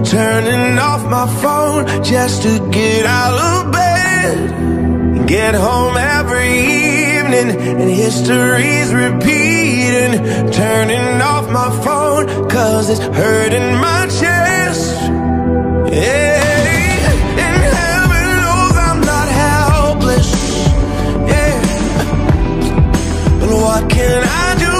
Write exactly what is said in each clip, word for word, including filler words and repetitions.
turning off my phone just to get out of bed. Get home every evening and history's repeating. Turning off my phone cause it's hurting my chest. Yeah, and heaven knows I'm not helpless. Yeah, but what can I do?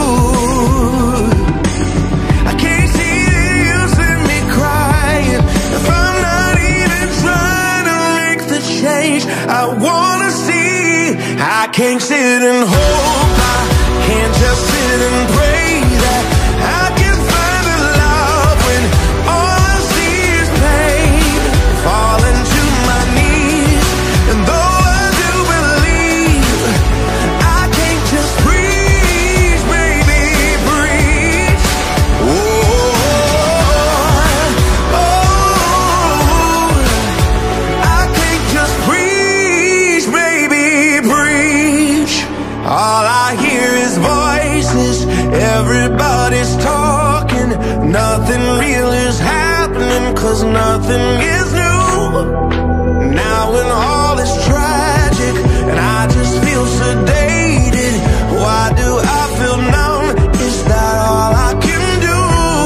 I can't see the use in me crying if I'm not even trying to make the change I wanna see. I can't sit and hope, I can't just sit and pray that I can find a love when all I see is pain. Falling to my knees, and though I do believe, I can't just breathe, baby, breathe. Oh, oh, I can't just breathe, baby, breathe. All I hear is voices, everybody's talking. Nothing real is happening cause nothing is new. Now when all is tragic and I just feel sedated, why do I feel numb? Is that all I can do?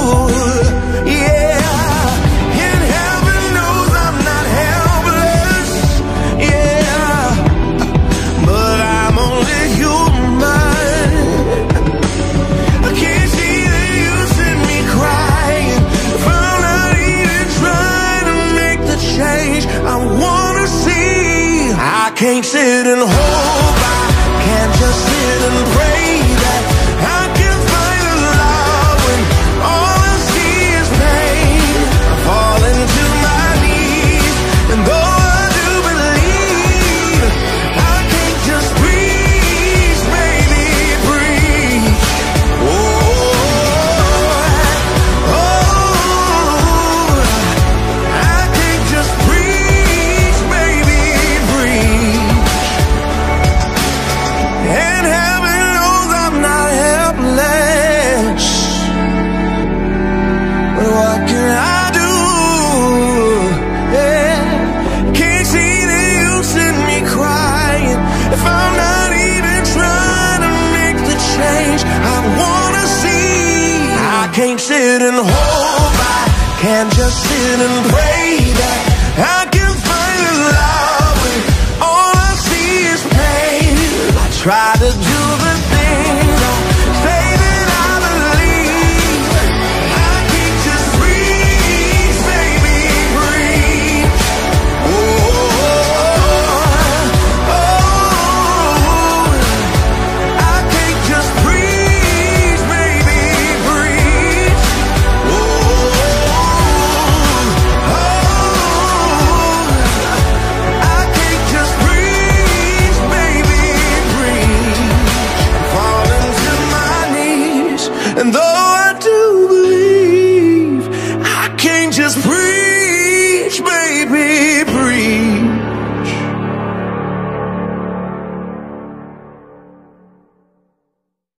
Yeah, and heaven knows I'm not helpless. Yeah, but I'm only human. I can't see the use in me crying if I'm not even trying to make the change I wanna see. I can't sit and hope, I can't just sit and pray that I can find a love when all I see is pain. I fall into my knees, and though I do believe, I can't just breathe, baby, breathe. Oh, oh, I can't just breathe, baby, breathe. And heaven knows I'm not helpless, but what can I do? Yeah, can't see the use in me crying if I'm not even trying to make the change I wanna see. I can't sit and hope, I can't just sit and pray that I can find a love when all I see is pain. I try to do the things I say that I believe. I can't just breathe, baby, breathe. Oh, oh, I can't just breathe, baby, breathe. Oh, oh, I can't just breathe, baby, breathe. Falling to my knees, and though I do believe, I can't just breathe.